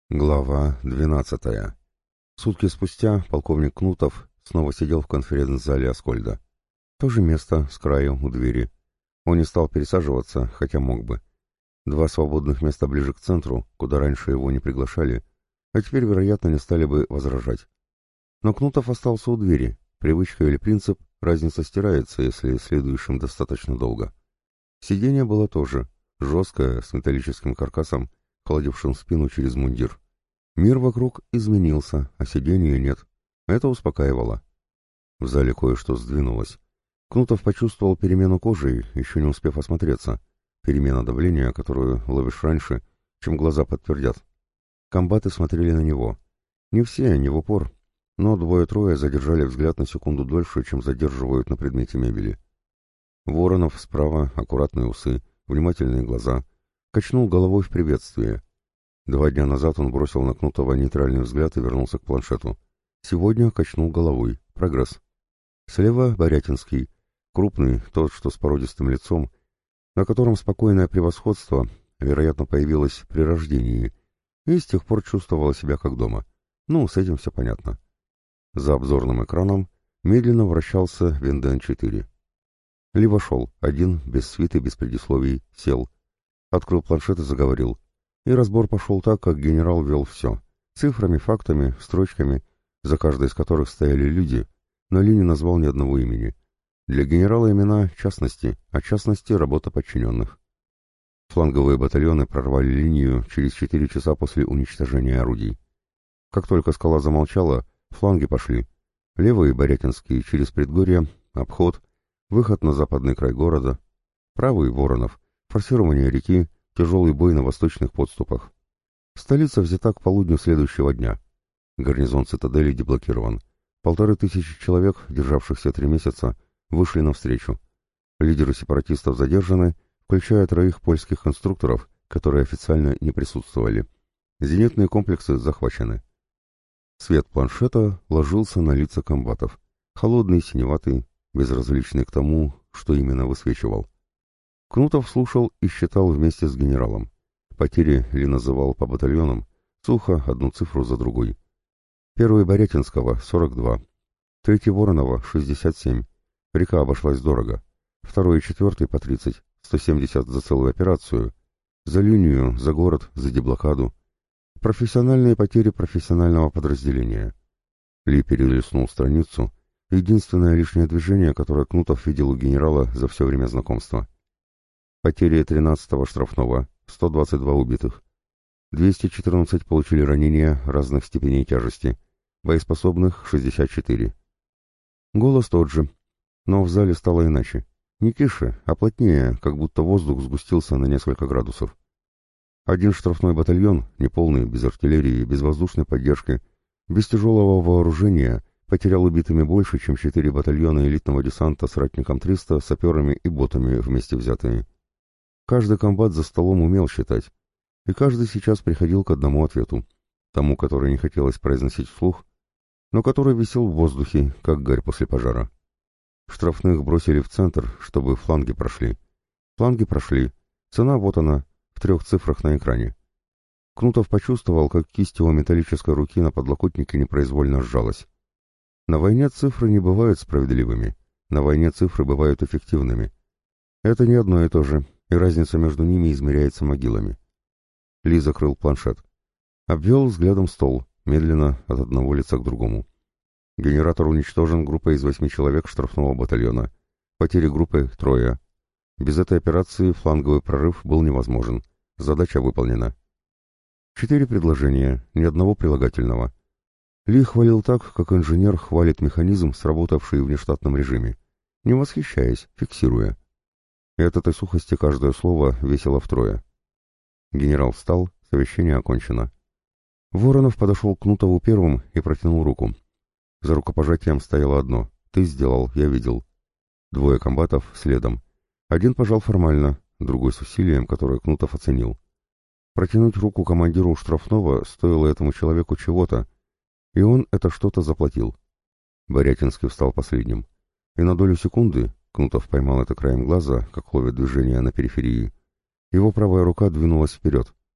Глава 12. Сутки спустя полковник Кнутов снова сидел в конференц-зале Аскольда. То же место, с краю, у двери. Он не стал пересаживаться, хотя мог бы. Два свободных места ближе к центру, куда раньше его не приглашали, а теперь, вероятно, не стали бы возражать. Но Кнутов остался у двери. Привычка или принцип, разница стирается, если следующим достаточно долго. Сиденье было тоже, жесткое, с металлическим каркасом, холодившим спину через мундир. Мир вокруг изменился, а сиденья нет. Это успокаивало. В зале кое-что сдвинулось. Кнутов почувствовал перемену кожи, еще не успев осмотреться. Перемена давления, которую ловишь раньше, чем глаза подтвердят. Комбаты смотрели на него. Не все, не в упор, но двое-трое задержали взгляд на секунду дольше, чем задерживают на предмете мебели. Воронов справа, аккуратные усы, внимательные глаза. Качнул головой в приветствие. 2 дня назад он бросил на Кнутова нейтральный взгляд и вернулся к планшету. Сегодня качнул головой. Прогресс. Слева Борятинский. Крупный, тот, что с породистым лицом, на котором спокойное превосходство, вероятно, появилось при рождении, и с тех пор чувствовал себя как дома. Ну, с этим все понятно. За обзорным экраном медленно вращался Винден-4. Ли вошел, один, без свиты, без предисловий, сел. Открыл планшет и заговорил. И разбор пошел так, как генерал вел все. Цифрами, фактами, строчками, за каждой из которых стояли люди, но Ли не назвал ни одного имени. Для генерала имена — частности, а частности — работа подчиненных. Фланговые батальоны прорвали линию через 4 часа после уничтожения орудий. Как только скала замолчала, фланги пошли. Левый — Борятинский, через предгорье, обход, выход на западный край города. Правый — Воронов, форсирование реки, тяжелый бой на восточных подступах. Столица взята к полудню следующего дня. Гарнизон цитадели деблокирован. 1500 человек, державшихся 3 месяца, вышли навстречу. Лидеры сепаратистов задержаны, включая 3 польских инструкторов, которые официально не присутствовали. Зенитные комплексы захвачены. Свет планшета ложился на лица комбатов. Холодный, синеватый, безразличный к тому, что именно высвечивал. Кнутов слушал и считал вместе с генералом. Потери Ли называл по батальонам, сухо, одну цифру за другой. Первый Борятинского — 42. Третий Воронова — 67. Река обошлась дорого. Второй и четвертый по 30. 170 за целую операцию. За линию, за город, за деблокаду. Профессиональные потери профессионального подразделения. Ли перелистнул страницу. Единственное лишнее движение, которое Кнутов видел у генерала за все время знакомства. Потери 13-го штрафного, 122 убитых. 214 получили ранения разных степеней тяжести. Боеспособных 64. Голос тот же, но в зале стало иначе. Не тише, а плотнее, как будто воздух сгустился на несколько градусов. Один штрафной батальон, неполный, без артиллерии, без воздушной поддержки, без тяжелого вооружения, потерял убитыми больше, чем 4 батальона элитного десанта с ратником 300, саперами и ботами вместе взятые. Каждый комбат за столом умел считать, и каждый сейчас приходил к одному ответу, тому, который не хотелось произносить вслух, но который висел в воздухе, как гарь после пожара. Штрафных бросили в центр, чтобы фланги прошли. Фланги прошли. Цена вот она, в 3 цифрах на экране. Кнутов почувствовал, как кисть его металлической руки на подлокотнике непроизвольно сжалась. На войне цифры не бывают справедливыми. На войне цифры бывают эффективными. Это не одно и то же, и разница между ними измеряется могилами. Ли закрыл планшет. Обвел взглядом стол, медленно, от одного лица к другому. Генератор уничтожен группой из 8 человек штрафного батальона. Потери группы — 3. Без этой операции фланговый прорыв был невозможен. Задача выполнена. 4 предложения, ни одного прилагательного. Ли хвалил так, как инженер хвалит механизм, сработавший в внештатном режиме, не восхищаясь, фиксируя. И от этой сухости каждое слово весило втрое. Генерал встал, совещание окончено. Воронов подошел к Кнутову первым и протянул руку. За рукопожатием стояло одно: «Ты сделал, я видел». 2 комбатов следом. Один пожал формально, другой с усилием, которое Кнутов оценил. Протянуть руку командиру штрафного стоило этому человеку чего-то, и он это что-то заплатил. Борятинский встал последним. И на долю секунды, Кнутов поймал это краем глаза, как ловит движение на периферии, его правая рука двинулась вперед.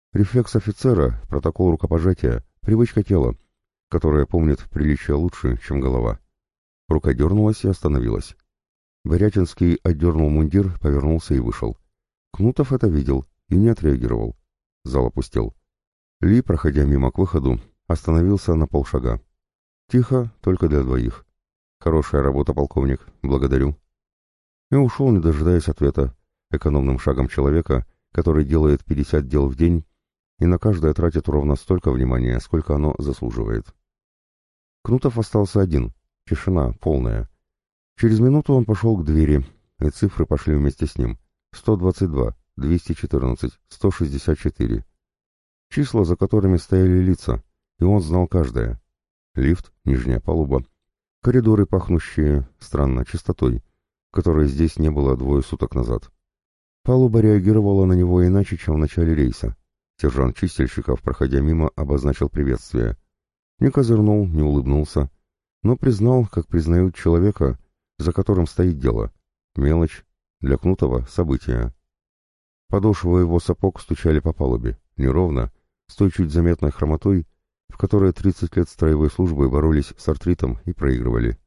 Рефлекс офицера, протокол рукопожатия, привычка тела, которая помнит приличие лучше, чем голова. Рука дернулась и остановилась. Борятинский отдернул мундир, повернулся и вышел. Кнутов это видел и не отреагировал. Зал опустел. Ли, проходя мимо к выходу, остановился на полшага. Тихо, только для двоих. «Хорошая работа, полковник, благодарю». И ушел, не дожидаясь ответа, экономным шагом человека, который делает 50 дел в день и на каждое тратит ровно столько внимания, сколько оно заслуживает. Кнутов остался один, тишина полная. Через минуту он пошел к двери, и цифры пошли вместе с ним. 122, 214, 164. Числа, за которыми стояли лица, и он знал каждое. Лифт, нижняя палуба, коридоры, пахнущие, странно, чистотой, которой здесь не было 2 суток назад. Палуба реагировала на него иначе, чем в начале рейса. Сержант Чистильщиков, проходя мимо, обозначил приветствие. Не козырнул, не улыбнулся, но признал, как признают человека, за которым стоит дело. Мелочь, для Кнутова — событие. Подошвы его сапог стучали по палубе, неровно, с той чуть заметной хромотой, в которой 30 лет строевой службы боролись с артритом и проигрывали.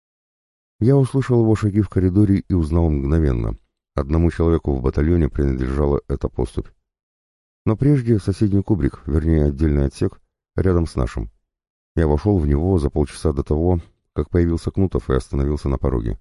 Я услышал его шаги в коридоре и узнал мгновенно. Одному человеку в батальоне принадлежала эта поступь. Но прежде соседний кубрик, вернее отдельный отсек, рядом с нашим. Я вошел в него за полчаса до того, как появился Кнутов и остановился на пороге.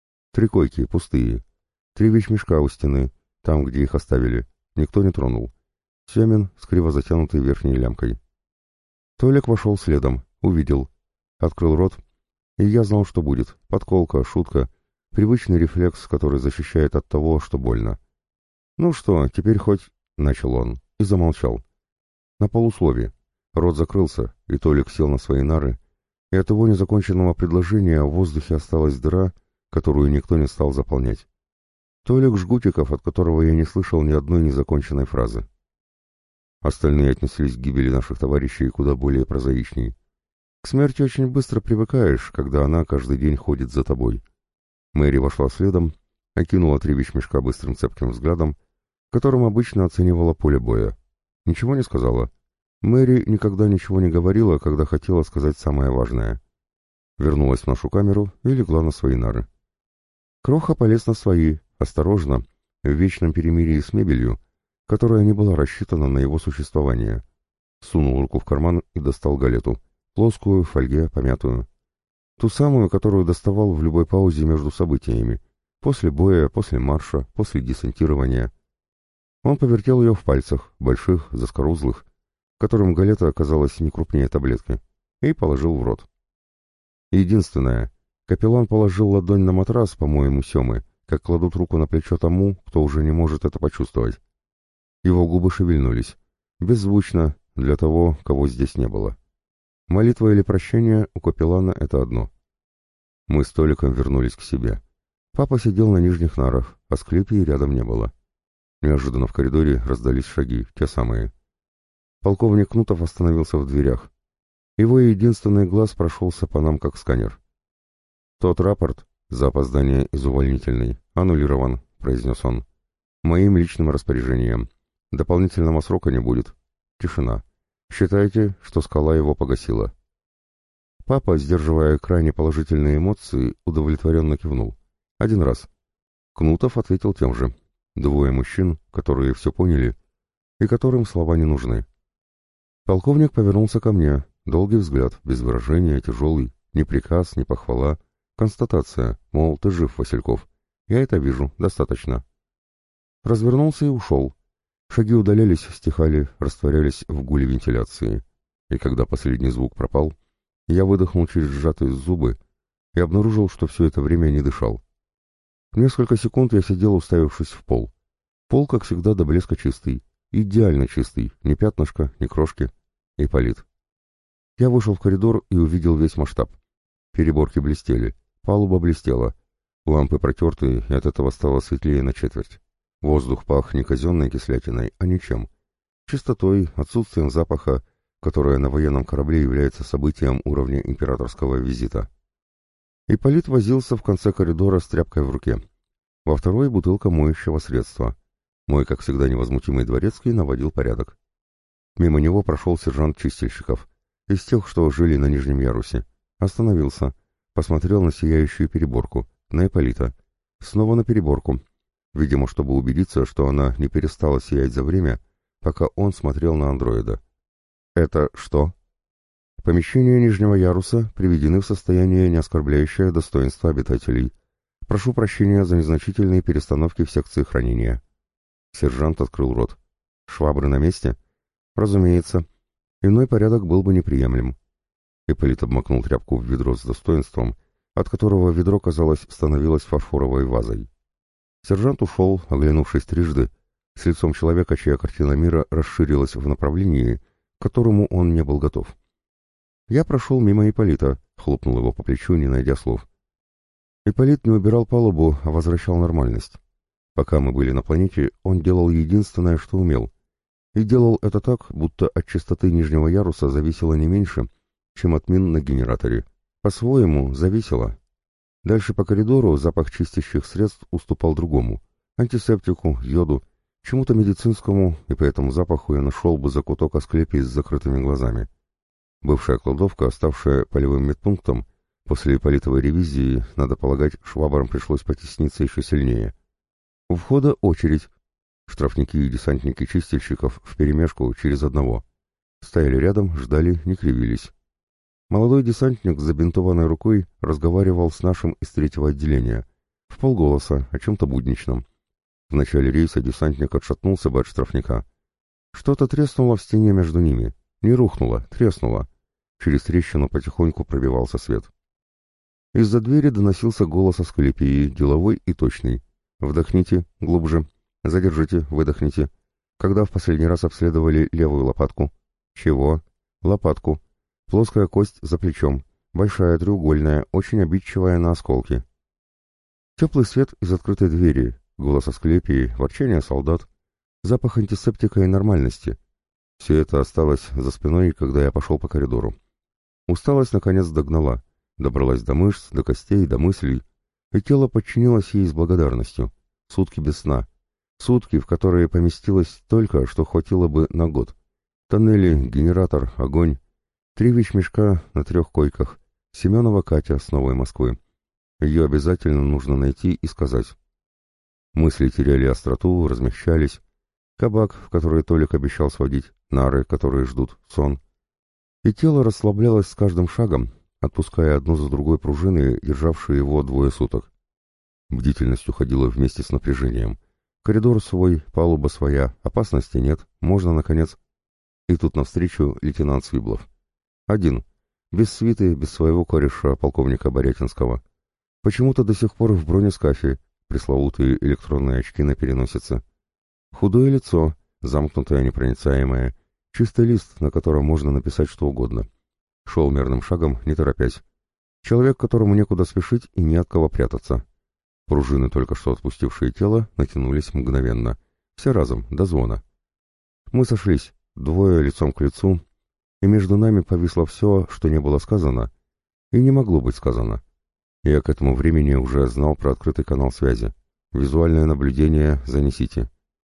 3 койки, пустые. 3 вещмешка у стены, там, где их оставили. Никто не тронул. Семен с криво затянутой верхней лямкой. Толик вошел следом, увидел. Открыл рот, и я знал, что будет. Подколка, шутка, привычный рефлекс, который защищает от того, что больно. «Ну что, теперь хоть...» — начал он, и замолчал. На полусловие. Рот закрылся, и Толик сел на свои нары, и от его незаконченного предложения в воздухе осталась дыра, которую никто не стал заполнять. Толик Жгутиков, от которого я не слышал ни одной незаконченной фразы. Остальные отнеслись к гибели наших товарищей куда более прозаичней. К смерти очень быстро привыкаешь, когда она каждый день ходит за тобой. Мэри вошла следом, окинула 3 вещмешка быстрым цепким взглядом, которым обычно оценивала поле боя. Ничего не сказала. Мэри никогда ничего не говорила, когда хотела сказать самое важное. Вернулась в нашу камеру и легла на свои нары. Кроха полез на свои, осторожно, в вечном перемирии с мебелью, которая не была рассчитана на его существование. Сунул руку в карман и достал галету, плоскую, в фольге, помятую. Ту самую, которую доставал в любой паузе между событиями, после боя, после марша, после десантирования. Он повертел ее в пальцах, больших, заскорузлых, которым галета оказалась не крупнее таблетки, и положил в рот. Единственное, капеллан положил ладонь на матрас, по-моему, Семы, как кладут руку на плечо тому, кто уже не может это почувствовать. Его губы шевельнулись, беззвучно, для того, кого здесь не было. Молитва или прощение у капеллана — это одно. Мы с Толиком вернулись к себе. Папа сидел на нижних нарах, а Асклепии рядом не было. Неожиданно в коридоре раздались шаги, те самые. Полковник Кнутов остановился в дверях. Его единственный глаз прошелся по нам, как сканер. «Тот рапорт за опоздание из увольнительной аннулирован», — произнес он. «Моим личным распоряжением. Дополнительного срока не будет. Тишина. Считайте, что скала его погасила». Папа, сдерживая крайне положительные эмоции, удовлетворенно кивнул. 1 раз. Кнутов ответил тем же. 2 мужчин, которые все поняли и которым слова не нужны. Полковник повернулся ко мне. Долгий взгляд, без выражения, тяжелый. Ни приказ, ни похвала. Констатация, мол, ты жив, Васильков. Я это вижу, достаточно. Развернулся и ушел. Шаги удалялись, стихали, растворялись в гуле вентиляции. И когда последний звук пропал, я выдохнул через сжатые зубы и обнаружил, что все это время не дышал. Несколько секунд я сидел, уставившись в пол. Пол, как всегда, до блеска чистый. Идеально чистый, ни пятнышка, ни крошки. Ипполит. Я вышел в коридор и увидел весь масштаб. Переборки блестели, палуба блестела. Лампы протертые, и от этого стало светлее на четверть. Воздух пах не казенной кислятиной, а ничем. Чистотой, отсутствием запаха, которое на военном корабле является событием уровня императорского визита. Ипполит возился в конце коридора с тряпкой в руке. Во второй бутылка моющего средства. Мой, как всегда, невозмутимый дворецкий наводил порядок. Мимо него прошел сержант Чистильщиков, из тех, что жили на нижнем ярусе. Остановился, посмотрел на сияющую переборку, на Ипполита. Снова на переборку, видимо, чтобы убедиться, что она не перестала сиять за время, пока он смотрел на андроида. «Это что?» «Помещения нижнего яруса приведены в состояние, не оскорбляющее достоинство обитателей. Прошу прощения за незначительные перестановки в секции хранения». Сержант открыл рот. «Швабры на месте?» «Разумеется. Иной порядок был бы неприемлем». Ипполит обмакнул тряпку в ведро с достоинством, от которого ведро, казалось, становилось фарфоровой вазой. Сержант ушел, оглянувшись трижды, с лицом человека, чья картина мира расширилась в направлении, к которому он не был готов. Я прошел мимо Ипполита, хлопнул его по плечу, не найдя слов. Ипполит не убирал палубу, а возвращал нормальность. Пока мы были на планете, он делал единственное, что умел. И делал это так, будто от чистоты нижнего яруса зависело не меньше, чем от мин на генераторе. По-своему, зависело. Дальше по коридору запах чистящих средств уступал другому. Антисептику, йоду, чему-то медицинскому, и по этому запаху я нашел бы закуток Асклепии с закрытыми глазами. Бывшая кладовка, ставшая полевым медпунктом, после Ипполитовой ревизии, надо полагать, швабрам пришлось потесниться еще сильнее. У входа очередь. Штрафники и десантники чистильщиков вперемешку через одного. Стояли рядом, ждали, не кривились. Молодой десантник с забинтованной рукой разговаривал с нашим из третьего отделения, вполголоса, о чем-то будничном. В начале рейса десантник отшатнулся бы от штрафника. Что-то треснуло в стене между ними. Не рухнуло, треснуло. Через трещину потихоньку пробивался свет. Из-за двери доносился голос Асклепии, деловой и точный. «Вдохните, глубже. Задержите, выдохните. Когда в последний раз обследовали левую лопатку?» «Чего?» «Лопатку. Плоская кость за плечом. Большая, треугольная, очень обидчивая на осколки». Теплый свет из открытой двери, голос Асклепии, ворчание солдат, запах антисептика и нормальности. Все это осталось за спиной, когда я пошел по коридору. Усталость наконец догнала, добралась до мышц, до костей, до мыслей, и тело подчинилось ей с благодарностью. Сутки без сна. Сутки, в которые поместилось столько, что хватило бы на год. Тоннели, генератор, огонь. 3 вещмешка на 3 койках. Семенова Катя с Новой Москвы. Ее обязательно нужно найти и сказать. Мысли теряли остроту, размягчались. Кабак, в который Толик обещал сводить, нары, которые ждут, сон. И тело расслаблялось с каждым шагом, отпуская одну за другой пружины, державшие его 2 суток. Бдительность уходила вместе с напряжением. Коридор свой, палуба своя, опасности нет, можно, наконец. И тут навстречу лейтенант Свиблов. Один, без свиты, без своего кореша, полковника Борятинского. Почему-то до сих пор в бронескафе, пресловутые электронные очки на переносице. Худое лицо, замкнутое, непроницаемое, чистый лист, на котором можно написать что угодно. Шел мерным шагом, не торопясь. Человек, которому некуда спешить и не от кого прятаться. Пружины, только что отпустившие тело, натянулись мгновенно. Все разом, до звона. Мы сошлись, 2 лицом к лицу, и между нами повисло все, что не было сказано, и не могло быть сказано. Я к этому времени уже знал про открытый канал связи. Визуальное наблюдение занесите.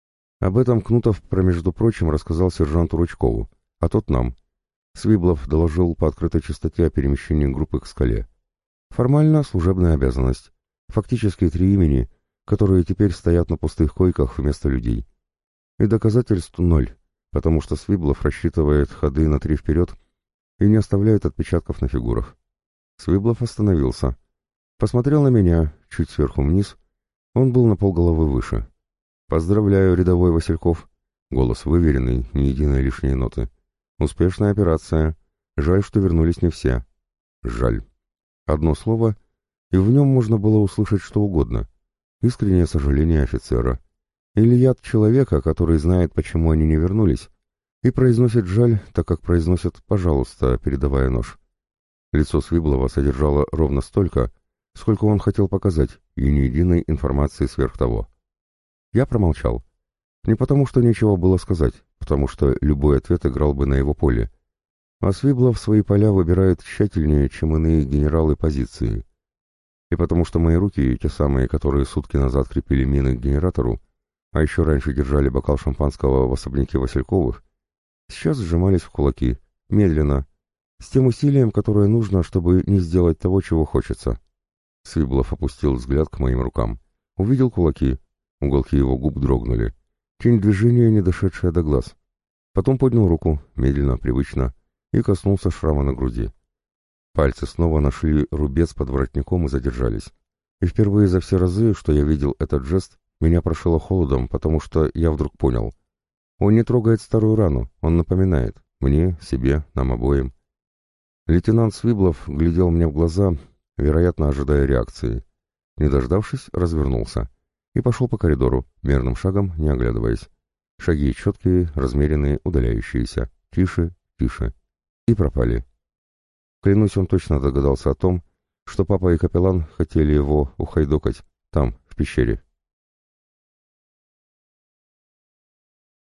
Об этом Кнутов, между прочим, рассказал сержанту Ручкову, а тот нам. Свиблов доложил по открытой частоте о перемещении группы к скале. Формально служебная обязанность. Фактически 3 имени, которые теперь стоят на пустых койках вместо людей. И доказательств 0, потому что Свиблов рассчитывает ходы на 3 вперед и не оставляет отпечатков на фигурах. Свиблов остановился. Посмотрел на меня, чуть сверху вниз. Он был на полголовы выше. «Поздравляю, рядовой Васильков». Голос выверенный, ни единой лишней ноты. «Успешная операция. Жаль, что вернулись не все». «Жаль». Одно слово, и в нем можно было услышать что угодно. Искреннее сожаление офицера. Или яд человека, который знает, почему они не вернулись, и произносит «жаль», так как произносит «пожалуйста», передавая нож. Лицо Свиблова содержало ровно столько, сколько он хотел показать, и ни единой информации сверх того. Я промолчал. Не потому, что нечего было сказать, потому что любой ответ играл бы на его поле. А Свиблов свои поля выбирает тщательнее, чем иные генералы позиции. И потому что мои руки, те самые, которые сутки назад крепили мины к генератору, а еще раньше держали бокал шампанского в особняке Васильковых, сейчас сжимались в кулаки, медленно, с тем усилием, которое нужно, чтобы не сделать того, чего хочется. Свиблов опустил взгляд к моим рукам. Увидел кулаки. Уголки его губ дрогнули. Тень движения, не дошедшая до глаз. Потом поднял руку, медленно, привычно, и коснулся шрама на груди. Пальцы снова нашли рубец под воротником и задержались. И впервые за все разы, что я видел этот жест, меня прошило холодом, потому что я вдруг понял. Он не трогает старую рану, он напоминает. Мне, себе, нам обоим. Лейтенант Свиблов глядел мне в глаза, вероятно, ожидая реакции. Не дождавшись, развернулся и пошел по коридору, мерным шагом, не оглядываясь. Шаги четкие, размеренные, удаляющиеся. Тише, тише. И пропали. Клянусь, он точно догадался о том, что папа и капеллан хотели его ухайдокать там, в пещере.